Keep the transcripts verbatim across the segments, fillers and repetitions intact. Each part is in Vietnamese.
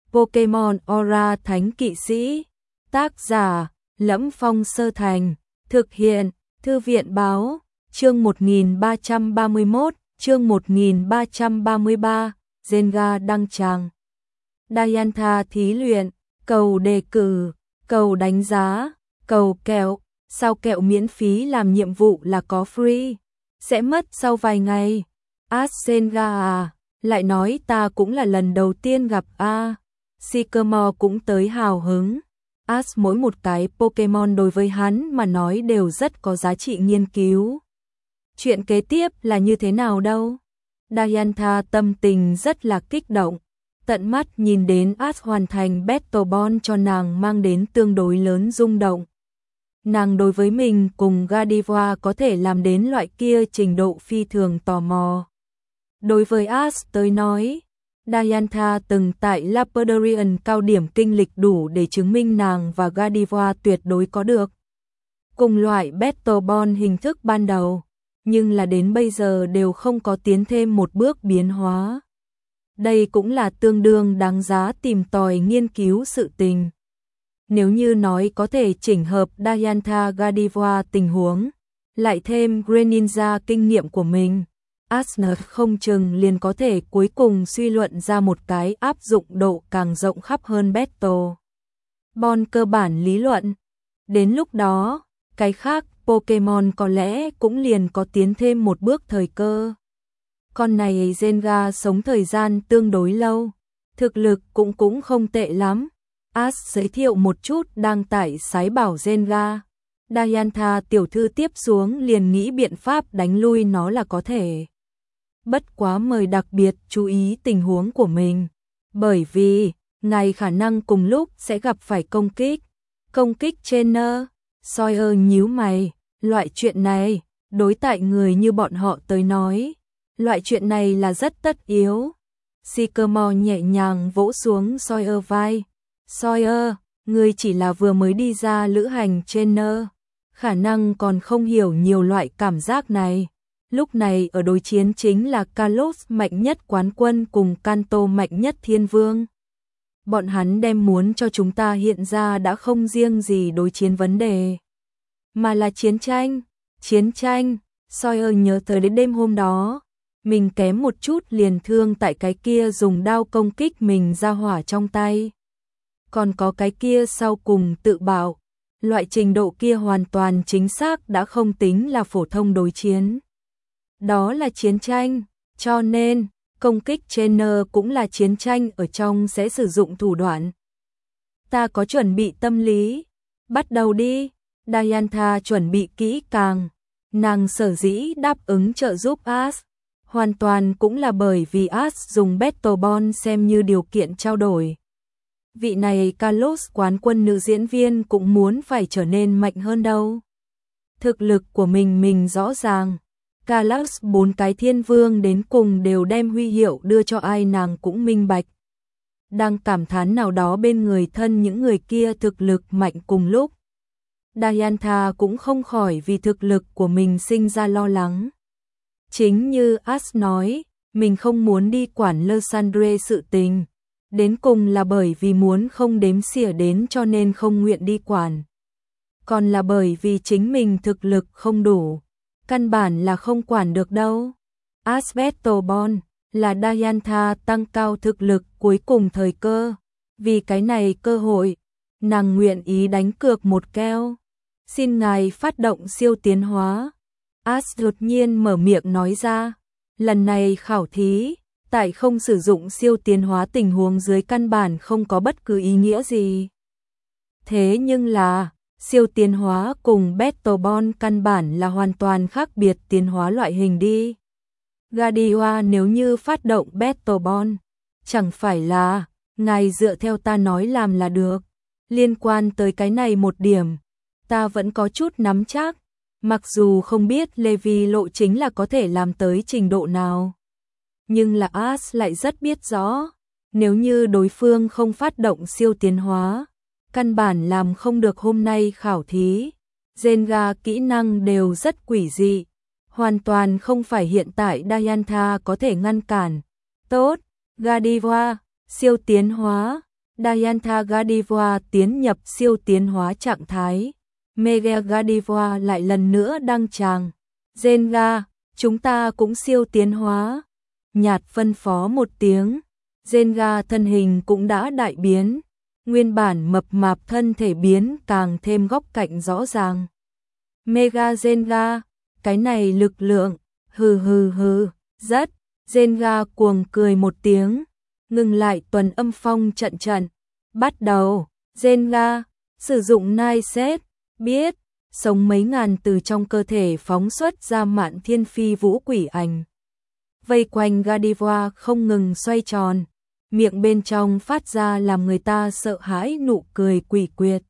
Pokemon Aura Thánh Kỵ Sĩ. Tác giả: Lẫm Phong Sơ Thành. Thực hiện: Thư viện báo. Chương một nghìn ba trăm ba mươi mốt, chương một nghìn ba trăm ba mươi ba, Zenga đăng tràng. Diantha thí luyện, cầu đề cử, cầu đánh giá, cầu kẹo. Sao kẹo miễn phí làm nhiệm vụ là có free? Sẽ mất sau vài ngày. Ash Zenga à, lại nói ta cũng là lần đầu tiên gặp a. Sycamore cũng tới hào hứng. Ash mỗi một cái Pokemon đối với hắn mà nói đều rất có giá trị nghiên cứu. Chuyện kế tiếp là như thế nào đâu? Diantha tâm tình rất là kích động. Tận mắt nhìn đến Ash hoàn thành Battle Ball cho nàng mang đến tương đối lớn rung động. Nàng đối với mình cùng Gardevoir có thể làm đến loại kia trình độ phi thường tò mò. Đối với Ash tới nói, Diantha từng tại Lapidarian cao điểm kinh lịch đủ để chứng minh nàng và Gardevoir tuyệt đối có được cùng loại Battle Ball hình thức ban đầu, nhưng là đến bây giờ đều không có tiến thêm một bước biến hóa. Đây cũng là tương đương đáng giá tìm tòi nghiên cứu sự tình. Nếu như nói có thể chỉnh hợp Diantha Gardevoir tình huống, lại thêm Greninja kinh nghiệm của mình, Asner không chừng liền có thể cuối cùng suy luận ra một cái áp dụng độ càng rộng khắp hơn Battle Ball cơ bản lý luận. Đến lúc đó, cái khác Pokemon có lẽ cũng liền có tiến thêm một bước thời cơ. Con này Zenga sống thời gian tương đối lâu, thực lực cũng cũng không tệ lắm. Ash giới thiệu một chút đang tại sái bảo Zenga. Diantha tiểu thư tiếp xuống liền nghĩ biện pháp đánh lui nó là có thể. Bất quá mời đặc biệt chú ý tình huống của mình, bởi vì ngài khả năng cùng lúc sẽ gặp phải công kích. Công kích trainer. Sawyer nhíu mày, loại chuyện này, đối tại người như bọn họ tới nói, loại chuyện này là rất tất yếu. Sycamore nhẹ nhàng vỗ xuống Sawyer vai. Sawyer, ngươi chỉ là vừa mới đi ra lữ hành trainer, khả năng còn không hiểu nhiều loại cảm giác này. Lúc này ở đối chiến chính là Kalos mạnh nhất quán quân cùng Kanto mạnh nhất thiên vương. Bọn hắn đem muốn cho chúng ta hiện ra đã không riêng gì đối chiến vấn đề, mà là chiến tranh. Chiến tranh. Sawyer nhớ tới đến đêm hôm đó, mình kém một chút liền thương tại cái kia dùng đao công kích mình ra hỏa trong tay. Còn có cái kia sau cùng tự bảo, loại trình độ kia hoàn toàn chính xác đã không tính là phổ thông đối chiến. Đó là chiến tranh, cho nên công kích trainer cũng là chiến tranh ở trong sẽ sử dụng thủ đoạn. Ta có chuẩn bị tâm lý, bắt đầu đi. Diantha chuẩn bị kỹ càng, nàng sở dĩ đáp ứng trợ giúp Ash, hoàn toàn cũng là bởi vì Ash dùng Battle Ball xem như điều kiện trao đổi. Vị này Kalos quán quân nữ diễn viên cũng muốn phải trở nên mạnh hơn đâu. Thực lực của mình mình rõ ràng. Kalos bốn cái thiên vương đến cùng đều đem huy hiệu đưa cho ai nàng cũng minh bạch. Đang cảm thán nào đó bên người thân những người kia thực lực mạnh cùng lúc. Diantha cũng không khỏi vì thực lực của mình sinh ra lo lắng. Chính như Ash nói, mình không muốn đi quản Lysandre sự tình. Đến cùng là bởi vì muốn không đếm xỉa đến cho nên không nguyện đi quản. Còn là bởi vì chính mình thực lực không đủ. Căn bản là không quản được đâu. Ash Battle Ball là Diantha tăng cao thực lực cuối cùng thời cơ. Vì cái này cơ hội, nàng nguyện ý đánh cược một keo. Xin ngài phát động siêu tiến hóa. Ash đột nhiên mở miệng nói ra. Lần này khảo thí, tại không sử dụng siêu tiến hóa tình huống dưới căn bản không có bất cứ ý nghĩa gì. Thế nhưng là, siêu tiến hóa cùng Battle Ball căn bản là hoàn toàn khác biệt tiến hóa loại hình đi. Gardevoir nếu như phát động Battle Ball, chẳng phải là, ngài dựa theo ta nói làm là được. Liên quan tới cái này một điểm, ta vẫn có chút nắm chắc, mặc dù không biết Levi lộ chính là có thể làm tới trình độ nào. Nhưng là Ash lại rất biết rõ, nếu như đối phương không phát động siêu tiến hóa, căn bản làm không được hôm nay khảo thí. Zenga kỹ năng đều rất quỷ dị, hoàn toàn không phải hiện tại Diantha có thể ngăn cản. Tốt, Gardevoir, siêu tiến hóa. Diantha Godiva tiến nhập siêu tiến hóa trạng thái. Mega Godiva lại lần nữa đăng tràng. Zenga, chúng ta cũng siêu tiến hóa. Nhạt phân phó một tiếng. Zenga thân hình cũng đã đại biến. Nguyên bản mập mạp thân thể biến càng thêm góc cạnh rõ ràng. Mega Zenga, cái này lực lượng, hừ hừ hừ, rất. Zenga cuồng cười một tiếng, ngừng lại tuần âm phong trận trận. Bắt đầu, Zenga, sử dụng nai xét, biết, sống mấy ngàn từ trong cơ thể phóng xuất ra mạn thiên phi vũ quỷ ảnh. Vây quanh Godiva không ngừng xoay tròn, miệng bên trong phát ra làm người ta sợ hãi nụ cười quỷ quyệt.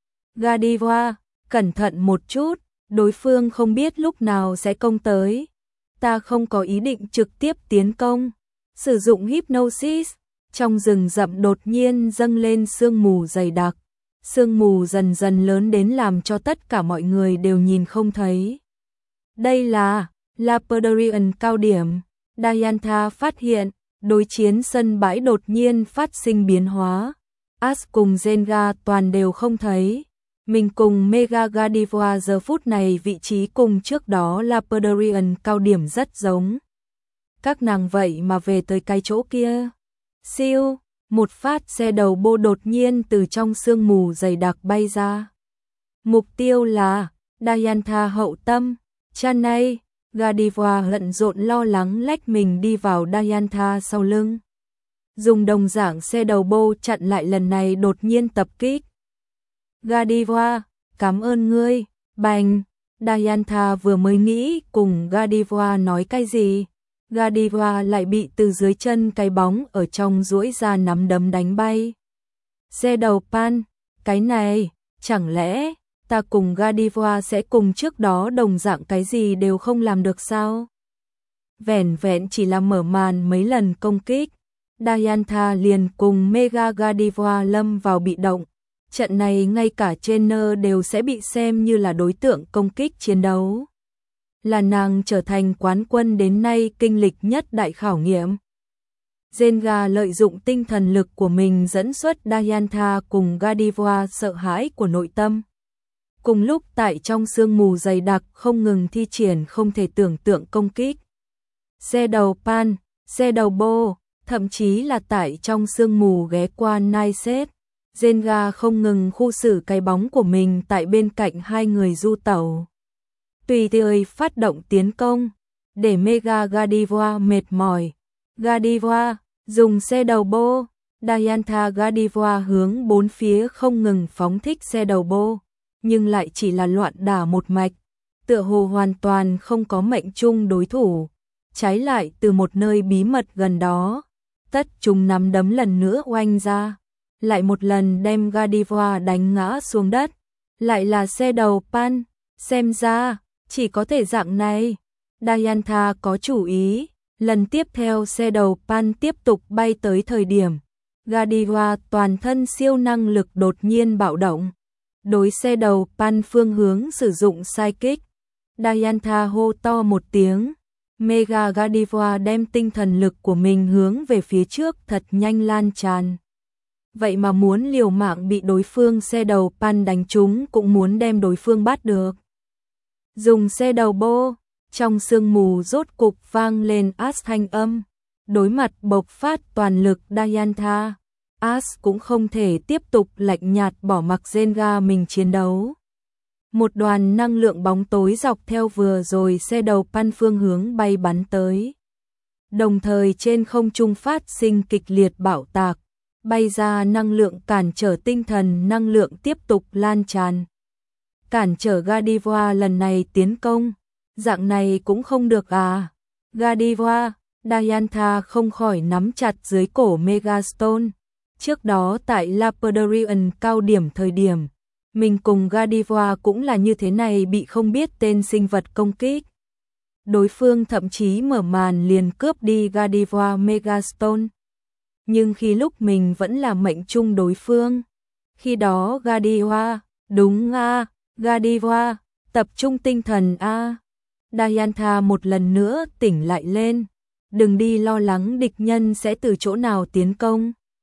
Godiva, cẩn thận một chút, đối phương không biết lúc nào sẽ công tới. Ta không có ý định trực tiếp tiến công. Sử dụng hypnosis, trong rừng rậm đột nhiên dâng lên sương mù dày đặc. Sương mù dần dần lớn đến làm cho tất cả mọi người đều nhìn không thấy. Đây là Lapidarian cao điểm. Diantha phát hiện, đối chiến sân bãi đột nhiên phát sinh biến hóa. Ash cùng Zenga toàn đều không thấy. Mình cùng Mega Godiva giờ phút này vị trí cùng trước đó Lapidarian cao điểm rất giống. Các nàng vậy mà về tới cái chỗ kia. Siêu, một phát xe đầu bô đột nhiên từ trong sương mù dày đặc bay ra. Mục tiêu là Diantha hậu tâm. Chanay, Godiva hận rộn lo lắng lách mình đi vào Diantha sau lưng. Dùng đồng dạng xe đầu bô chặn lại lần này đột nhiên tập kích. Godiva, cảm ơn ngươi, bành. Diantha vừa mới nghĩ cùng Godiva nói cái gì. Godiva lại bị từ dưới chân cái bóng ở trong duỗi ra nắm đấm đánh bay. Xe đầu pan, cái này, chẳng lẽ ta cùng Godiva sẽ cùng trước đó đồng dạng cái gì đều không làm được sao? Vẻn vẹn chỉ là mở màn mấy lần công kích, Diantha liền cùng Mega Godiva lâm vào bị động. Trận này ngay cả trainer đều sẽ bị xem như là đối tượng công kích chiến đấu. Là nàng trở thành quán quân đến nay kinh lịch nhất đại khảo nghiệm. Zenga lợi dụng tinh thần lực của mình dẫn xuất Diantha cùng Godiva sợ hãi của nội tâm. Cùng lúc tại trong sương mù dày đặc không ngừng thi triển không thể tưởng tượng công kích. Xe đầu pan, xe đầu bô, thậm chí là tại trong sương mù ghé qua nai xét. Zenga không ngừng khu xử cái bóng của mình tại bên cạnh hai người du tẩu. Tùy thời phát động tiến công, để Mega Godiva mệt mỏi. Godiva, dùng xe đầu bô. Diantha Godiva hướng bốn phía không ngừng phóng thích xe đầu bô, nhưng lại chỉ là loạn đả một mạch, tựa hồ hoàn toàn không có mệnh chung đối thủ. Trái lại từ một nơi bí mật gần đó, tất chúng nắm đấm lần nữa oanh ra, lại một lần đem Godiva đánh ngã xuống đất. Lại là xe đầu pan, xem ra chỉ có thể dạng này. Diantha có chủ ý, lần tiếp theo xe đầu pan tiếp tục bay tới thời điểm, Godiva toàn thân siêu năng lực đột nhiên bạo động. Đối xe đầu pan phương hướng sử dụng sai kích. Diantha hô to một tiếng, Mega Godiva đem tinh thần lực của mình hướng về phía trước thật nhanh lan tràn. Vậy mà muốn liều mạng bị đối phương xe đầu pan đánh trúng cũng muốn đem đối phương bắt được. Dùng xe đầu bô, trong sương mù rốt cục vang lên Ash thanh âm. Đối mặt bộc phát toàn lực Diantha, Ash cũng không thể tiếp tục lạnh nhạt bỏ mặc Zenga mình chiến đấu. Một đoàn năng lượng bóng tối dọc theo vừa rồi xe đầu pan phương hướng bay bắn tới. Đồng thời trên không trung phát sinh kịch liệt bạo tạc, bay ra năng lượng cản trở tinh thần năng lượng tiếp tục lan tràn. Cản trở Godiva lần này tiến công, dạng này cũng không được à. Godiva, Diantha không khỏi nắm chặt dưới cổ Megastone. Trước đó tại Lapidarian cao điểm thời điểm, mình cùng Godiva cũng là như thế này bị không biết tên sinh vật công kích. Đối phương thậm chí mở màn liền cướp đi Godiva Megastone. Nhưng khi lúc mình vẫn là mệnh chung đối phương, khi đó Godiva, đúng a, Godiva, tập trung tinh thần a. Diantha một lần nữa tỉnh lại lên, đừng đi lo lắng địch nhân sẽ từ chỗ nào tiến công.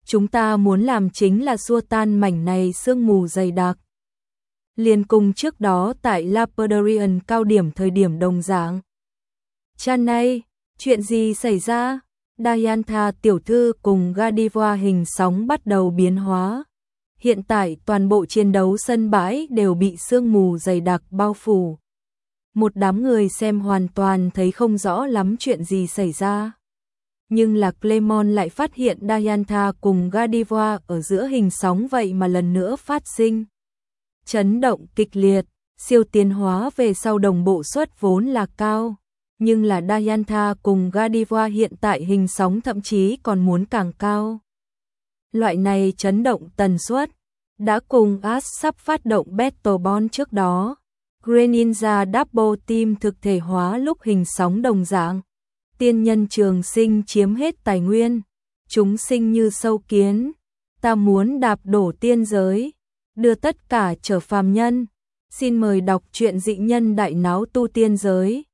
chúng ta muốn làm chính là xua tan mảnh này sương mù dày đặc. Liên cùng trước đó tại Lapodorian cao điểm thời điểm đồng dạng. Chan này, chuyện gì xảy ra? Diantha tiểu thư cùng Gardevoir hình sóng bắt đầu biến hóa. Hiện tại toàn bộ chiến đấu sân bãi đều bị sương mù dày đặc bao phủ. Một đám người xem hoàn toàn thấy không rõ lắm chuyện gì xảy ra. Nhưng là Clemon lại phát hiện Diantha cùng Gardevoir ở giữa hình sóng vậy mà lần nữa phát sinh. Chấn động kịch liệt, siêu tiến hóa về sau đồng bộ suất vốn là cao. Nhưng là Diantha cùng Gardevoir hiện tại hình sóng thậm chí còn muốn càng cao. Loại này chấn động tần suất đã cùng Ash sắp phát động Battle Bond trước đó. Greninja Double Team thực thể hóa lúc hình sóng đồng dạng. Tiên nhân trường sinh chiếm hết tài nguyên. Chúng sinh như sâu kiến. Ta muốn đạp đổ tiên giới. Đưa tất cả trở phàm nhân. Xin mời đọc truyện dị nhân đại náo tu tiên giới.